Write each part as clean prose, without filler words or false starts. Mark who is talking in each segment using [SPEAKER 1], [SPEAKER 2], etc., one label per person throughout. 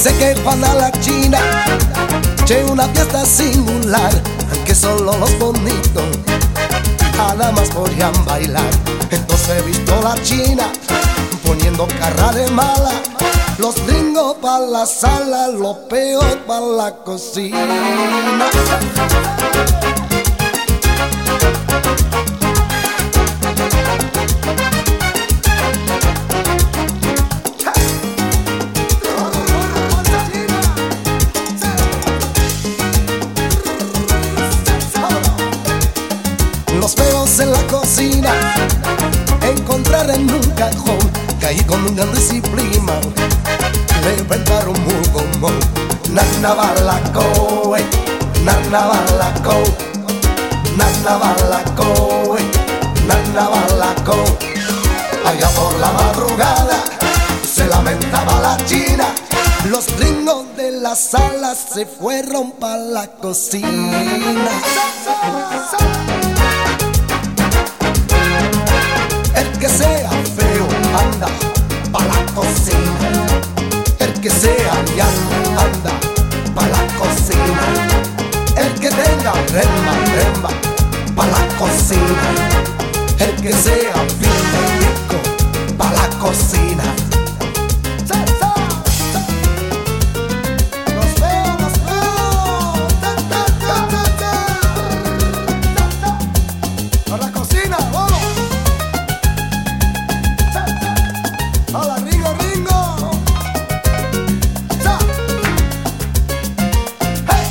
[SPEAKER 1] Dice che para la China c'è una fiesta singular, que solo los bonitos nada más podían bailar. Entonces he visto la China poniendo cara de mala, los gringos pa' la sala, los peos pa' la cocina. Los feos en la cocina encontrar en un cajón, caí con una disciplina, le inventaron un gomón. Nana balaco, nana balaco, nana balaco, nana balaco. Allá por la madrugada se lamentaba la China, los gringos de la sala se fueron pa' la cocina. El que sea feo anda pa' la cocina, el que sea ñan anda pa' la cocina, el que tenga remba, remba pa' la cocina, el que sea rico pa' la cocina. Hola Ringo, Ringo. ¡Sa! ¡Hey!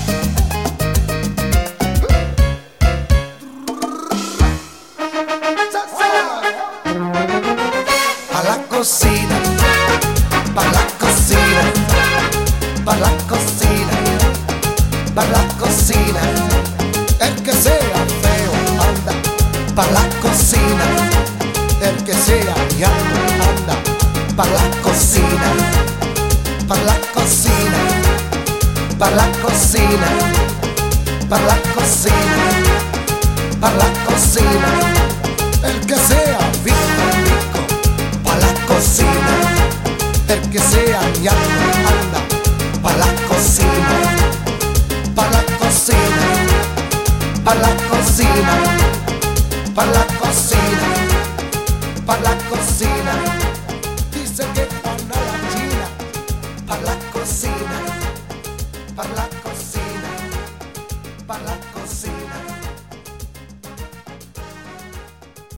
[SPEAKER 1] ¡Sa, sa! Pa' la cocina, pa' la cocina, pa' la cocina, pa' la cocina. El que sea feo anda pa' la cocina, el que sea ñan anda pa' la cocina, pa' la cocina, pa' la cocina, pa' la cocina, pa' la cocina. El que sea rico, pa' la cocina, el que sea ñan anda pa' la cocina, pa' la cocina, pa' la cocina, pa' la cocina, pa' la cocina. Dice que para la China, para la cocina, para la cocina, para la